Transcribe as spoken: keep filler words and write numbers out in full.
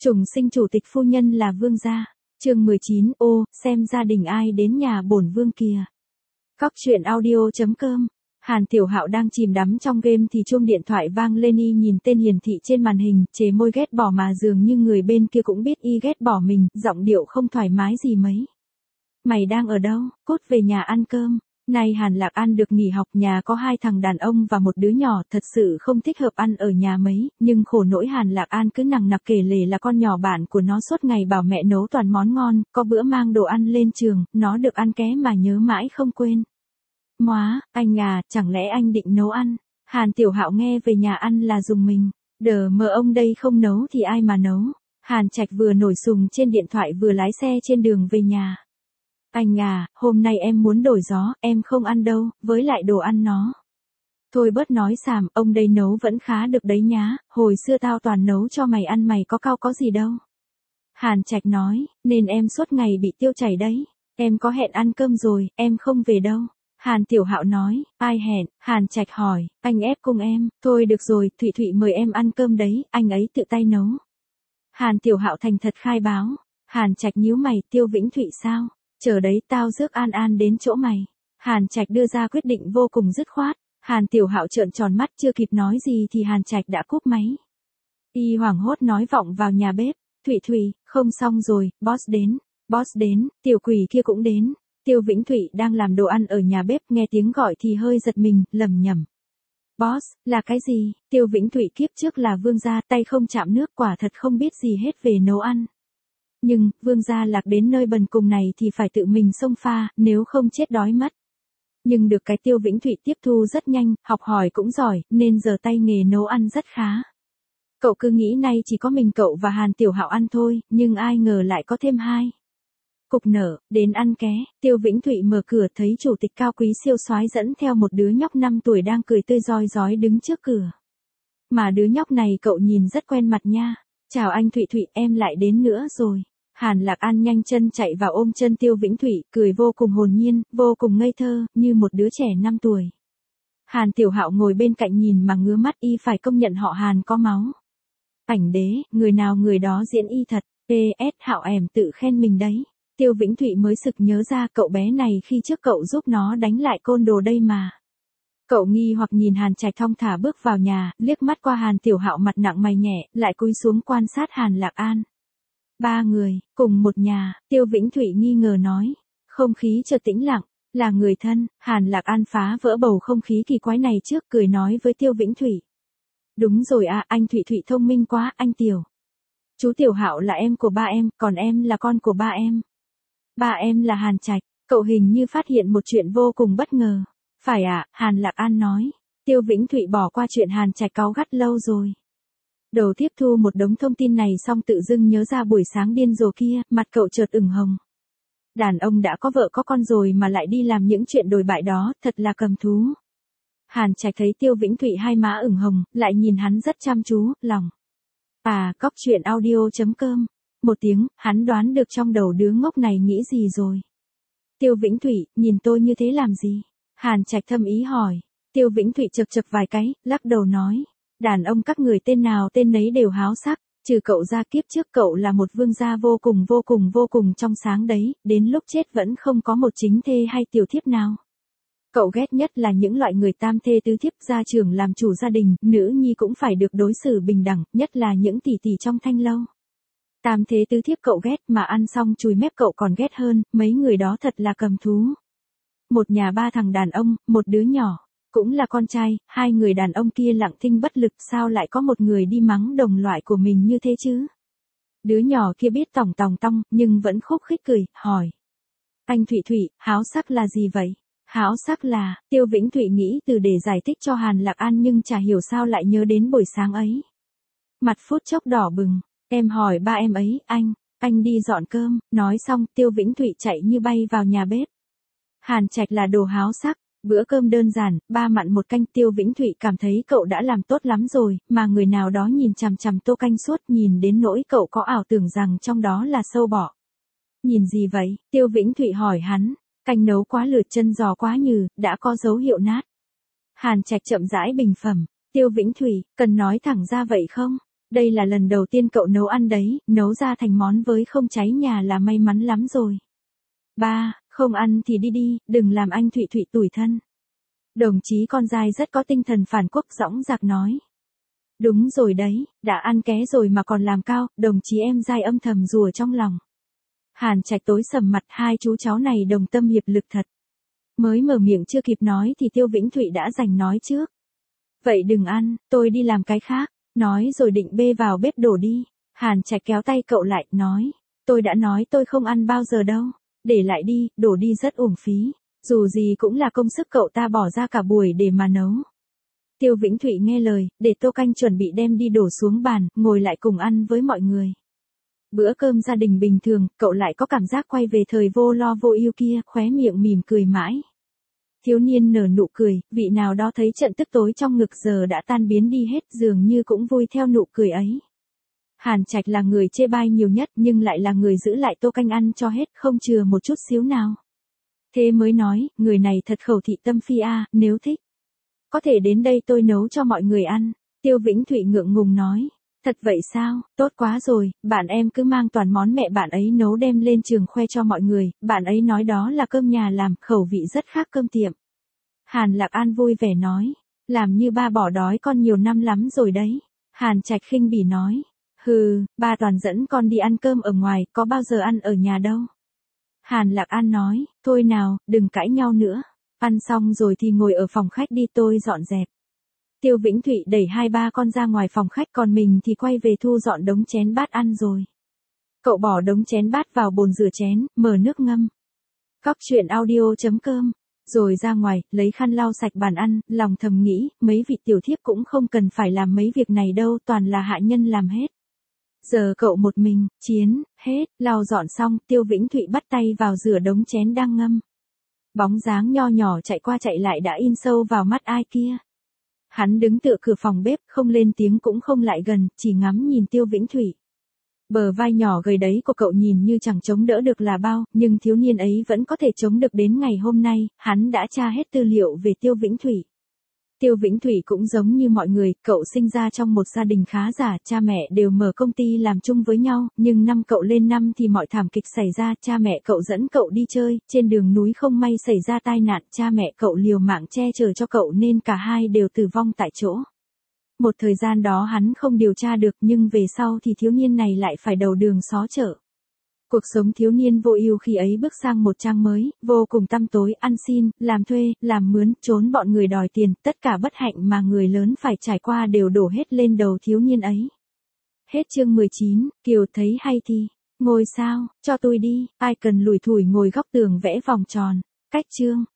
Trùng sinh chủ tịch phu nhân là vương gia. Chương mười chín, ô, xem gia đình ai đến nhà bổn vương kìa. Cóc truyện audio chấm com. Hàn Tiểu Hạo đang chìm đắm trong game thì chuông điện thoại vang lên, y nhìn tên hiển thị trên màn hình, chế môi ghét bỏ mà dường như người bên kia cũng biết y ghét bỏ mình, giọng điệu không thoải mái gì mấy. Mày đang ở đâu? Cốt về nhà ăn cơm. Nay Hàn Lạc An được nghỉ học, nhà có hai thằng đàn ông và một đứa nhỏ, thật sự không thích hợp ăn ở nhà mấy, nhưng khổ nỗi Hàn Lạc An cứ nằng nặc kể lể là con nhỏ bạn của nó suốt ngày bảo mẹ nấu toàn món ngon, có bữa mang đồ ăn lên trường, nó được ăn ké mà nhớ mãi không quên. Móa, anh à, chẳng lẽ anh định nấu ăn? Hàn Tiểu Hạo nghe về nhà ăn là dùng mình. Đờ mờ ông đây không nấu thì ai mà nấu? Hàn Trạch vừa nổi sùng trên điện thoại vừa lái xe trên đường về nhà. Anh à, hôm nay em muốn đổi gió, em không ăn đâu, với lại đồ ăn nó. Thôi bớt nói xàm, ông đây nấu vẫn khá được đấy nhá, hồi xưa tao toàn nấu cho mày ăn mày có cao có gì đâu. Hàn Trạch nói, nên em suốt ngày bị tiêu chảy đấy, em có hẹn ăn cơm rồi, em không về đâu. Hàn Tiểu Hạo nói, ai hẹn? Hàn Trạch hỏi, anh ép cùng em, thôi được rồi, Thụy Thụy mời em ăn cơm đấy, anh ấy tự tay nấu. Hàn Tiểu Hạo thành thật khai báo. Hàn Trạch nhíu mày, Tiêu Vĩnh Thụy sao? Chờ đấy, tao rước An An đến chỗ mày. Hàn Trạch đưa ra quyết định vô cùng dứt khoát. Hàn Tiểu Hạo trợn tròn mắt, chưa kịp nói gì thì Hàn Trạch đã cúp máy. Y hoảng hốt nói vọng vào nhà bếp, Thụy Thụy, không xong rồi, boss đến, boss đến, tiểu quỷ kia cũng đến. Tiêu Vĩnh Thụy đang làm đồ ăn ở nhà bếp, nghe tiếng gọi thì hơi giật mình, lầm nhầm. Boss, là cái gì? Tiêu Vĩnh Thụy kiếp trước là vương gia, tay không chạm nước, quả thật không biết gì hết về nấu ăn. Nhưng, vương gia lạc đến nơi bần cùng này thì phải tự mình xông pha, nếu không chết đói mất. Nhưng được cái Tiêu Vĩnh Thụy tiếp thu rất nhanh, học hỏi cũng giỏi, nên giờ tay nghề nấu ăn rất khá. Cậu cứ nghĩ nay chỉ có mình cậu và Hàn Tiểu Hạo ăn thôi, nhưng ai ngờ lại có thêm hai. Cục nở, đến ăn ké. Tiêu Vĩnh Thụy mở cửa thấy chủ tịch cao quý siêu soái dẫn theo một đứa nhóc năm tuổi đang cười tươi rói rói đứng trước cửa. Mà đứa nhóc này cậu nhìn rất quen mặt nha. Chào anh Thụy Thụy, em lại đến nữa rồi. Hàn Lạc An nhanh chân chạy vào ôm chân Tiêu Vĩnh Thụy, cười vô cùng hồn nhiên, vô cùng ngây thơ, như một đứa trẻ năm tuổi. Hàn Tiểu Hạo ngồi bên cạnh nhìn mà ngứa mắt, y phải công nhận họ Hàn có máu. Ảnh đế, người nào người đó diễn y thật, pê ét Hạo ẻm tự khen mình đấy. Tiêu Vĩnh Thụy mới sực nhớ ra cậu bé này khi trước cậu giúp nó đánh lại côn đồ đây mà. Cậu nghi hoặc nhìn Hàn Trạch thong thả bước vào nhà, liếc mắt qua Hàn Tiểu Hạo mặt nặng mày nhẹ, lại cúi xuống quan sát Hàn Lạc An. Ba người, cùng một nhà, Tiêu Vĩnh Thụy nghi ngờ nói. Không khí chợt tĩnh lặng, là người thân. Hàn Lạc An phá vỡ bầu không khí kỳ quái này trước, cười nói với Tiêu Vĩnh Thụy. Đúng rồi à, anh Thụy Thụy thông minh quá, anh Tiểu. Chú Tiểu Hạo là em của ba em, còn em là con của ba em. Ba em là Hàn Trạch. Cậu hình như phát hiện một chuyện vô cùng bất ngờ. Phải ạ, à, Hàn Lạc An nói. Tiêu Vĩnh Thụy bỏ qua chuyện Hàn Trạch cáu gắt lâu rồi. Đầu tiếp thu một đống thông tin này xong tự dưng nhớ ra buổi sáng điên rồ kia, mặt cậu chợt ửng hồng. Đàn ông đã có vợ có con rồi mà lại đi làm những chuyện đồi bại đó, thật là cầm thú. Hàn Trạch thấy Tiêu Vĩnh Thụy hai má ửng hồng, lại nhìn hắn rất chăm chú, lòng. À, cóc truyện audio chấm com. Một tiếng, hắn đoán được trong đầu đứa ngốc này nghĩ gì rồi. Tiêu Vĩnh Thụy, nhìn tôi như thế làm gì? Hàn Trạch thâm ý hỏi. Tiêu Vĩnh Thụy chật chật vài cái, lắc đầu nói. Đàn ông các người tên nào tên nấy đều háo sắc, trừ cậu ra kiếp trước cậu là một vương gia vô cùng vô cùng vô cùng trong sáng đấy, đến lúc chết vẫn không có một chính thê hay tiểu thiếp nào. Cậu ghét nhất là những loại người tam thê tứ thiếp, gia trưởng làm chủ gia đình, nữ nhi cũng phải được đối xử bình đẳng, nhất là những tỷ tỷ trong thanh lâu. Tam thế tứ thiếp cậu ghét mà ăn xong chùi mép cậu còn ghét hơn, mấy người đó thật là cầm thú. Một nhà ba thằng đàn ông, một đứa nhỏ, cũng là con trai, hai người đàn ông kia lặng thinh bất lực, sao lại có một người đi mắng đồng loại của mình như thế chứ? Đứa nhỏ kia biết tòng tòng tong, nhưng vẫn khúc khích cười, hỏi. Anh Thụy Thụy, háo sắc là gì vậy? Háo sắc là, Tiêu Vĩnh Thụy nghĩ từ để giải thích cho Hàn Lạc An nhưng chả hiểu sao lại nhớ đến buổi sáng ấy. Mặt phút chốc đỏ bừng. Em hỏi ba em ấy, anh, anh đi dọn cơm, nói xong Tiêu Vĩnh Thụy chạy như bay vào nhà bếp. Hàn Trạch là đồ háo sắc, bữa cơm đơn giản, ba mặn một canh. Tiêu Vĩnh Thụy cảm thấy cậu đã làm tốt lắm rồi, mà người nào đó nhìn chằm chằm tô canh suốt, nhìn đến nỗi cậu có ảo tưởng rằng trong đó là sâu bọ. Nhìn gì vậy? Tiêu Vĩnh Thụy hỏi hắn, canh nấu quá lượt, chân giò quá nhừ, đã có dấu hiệu nát. Hàn Trạch chậm rãi bình phẩm, Tiêu Vĩnh Thụy, cần nói thẳng ra vậy không? Đây là lần đầu tiên cậu nấu ăn đấy, nấu ra thành món với không cháy nhà là may mắn lắm rồi. Ba, không ăn thì đi đi, đừng làm anh Thụy Thụy tủi thân. Đồng chí con dai rất có tinh thần phản quốc dõng dạc nói. Đúng rồi đấy, đã ăn ké rồi mà còn làm cao, đồng chí em dai âm thầm rủa trong lòng. Hàn Trạch tối sầm mặt, hai chú cháu này đồng tâm hiệp lực thật. Mới mở miệng chưa kịp nói thì Tiêu Vĩnh Thụy đã giành nói trước. Vậy đừng ăn, tôi đi làm cái khác, nói rồi định bê vào bếp đổ đi. Hàn Trạch kéo tay cậu lại, nói, tôi đã nói tôi không ăn bao giờ đâu, để lại đi, đổ đi rất uổng phí, dù gì cũng là công sức cậu ta bỏ ra cả buổi để mà nấu. Tiêu Vĩnh Thụy nghe lời, để tô canh chuẩn bị đem đi đổ xuống bàn, ngồi lại cùng ăn với mọi người. Bữa cơm gia đình bình thường, cậu lại có cảm giác quay về thời vô lo vô ưu kia, khóe miệng mỉm cười mãi. Thiếu niên nở nụ cười, vị nào đó thấy trận tức tối trong ngực giờ đã tan biến đi hết, dường như cũng vui theo nụ cười ấy. Hàn Trạch là người chê bai nhiều nhất nhưng lại là người giữ lại tô canh ăn cho hết, không chừa một chút xíu nào. Thế mới nói, người này thật khẩu thị tâm phi a, nếu thích. Có thể đến đây tôi nấu cho mọi người ăn. Tiêu Vĩnh Thụy ngượng ngùng nói. Thật vậy sao, tốt quá rồi, bạn em cứ mang toàn món mẹ bạn ấy nấu đem lên trường khoe cho mọi người, bạn ấy nói đó là cơm nhà làm, khẩu vị rất khác cơm tiệm. Hàn Lạc An vui vẻ nói, làm như ba bỏ đói con nhiều năm lắm rồi đấy. Hàn Trạch khinh bỉ nói, hừ, ba toàn dẫn con đi ăn cơm ở ngoài, có bao giờ ăn ở nhà đâu. Hàn Lạc An nói, thôi nào, đừng cãi nhau nữa, ăn xong rồi thì ngồi ở phòng khách đi tôi dọn dẹp. Tiêu Vĩnh Thụy đẩy hai ba con ra ngoài phòng khách còn mình thì quay về thu dọn đống chén bát ăn rồi. Cậu bỏ đống chén bát vào bồn rửa chén, mở nước ngâm. Cóc truyện audio chấm com. Rồi ra ngoài, lấy khăn lau sạch bàn ăn, lòng thầm nghĩ, mấy vị tiểu thiếp cũng không cần phải làm mấy việc này đâu, toàn là hạ nhân làm hết. Giờ cậu một mình, chiến, hết, lau dọn xong, Tiêu Vĩnh Thụy bắt tay vào rửa đống chén đang ngâm. Bóng dáng nho nhỏ chạy qua chạy lại đã in sâu vào mắt ai kia. Hắn đứng tựa cửa phòng bếp, không lên tiếng cũng không lại gần, chỉ ngắm nhìn Tiêu Vĩnh Thụy. Bờ vai nhỏ gầy đấy của cậu nhìn như chẳng chống đỡ được là bao, nhưng thiếu niên ấy vẫn có thể chống được đến ngày hôm nay, hắn đã tra hết tư liệu về Tiêu Vĩnh Thụy. Tiêu Vĩnh Thụy cũng giống như mọi người, cậu sinh ra trong một gia đình khá giả, cha mẹ đều mở công ty làm chung với nhau, nhưng năm cậu lên năm thì mọi thảm kịch xảy ra, cha mẹ cậu dẫn cậu đi chơi, trên đường núi không may xảy ra tai nạn, cha mẹ cậu liều mạng che chở cho cậu nên cả hai đều tử vong tại chỗ. Một thời gian đó hắn không điều tra được nhưng về sau thì thiếu niên này lại phải đầu đường xó chợ. Cuộc sống thiếu niên vô ưu khi ấy bước sang một trang mới, vô cùng tăm tối, ăn xin, làm thuê, làm mướn, trốn bọn người đòi tiền, tất cả bất hạnh mà người lớn phải trải qua đều đổ hết lên đầu thiếu niên ấy. Hết chương mười chín, Kiều thấy hay thì, ngồi sao, cho tôi đi, ai cần lủi thủi ngồi góc tường vẽ vòng tròn, cách chương.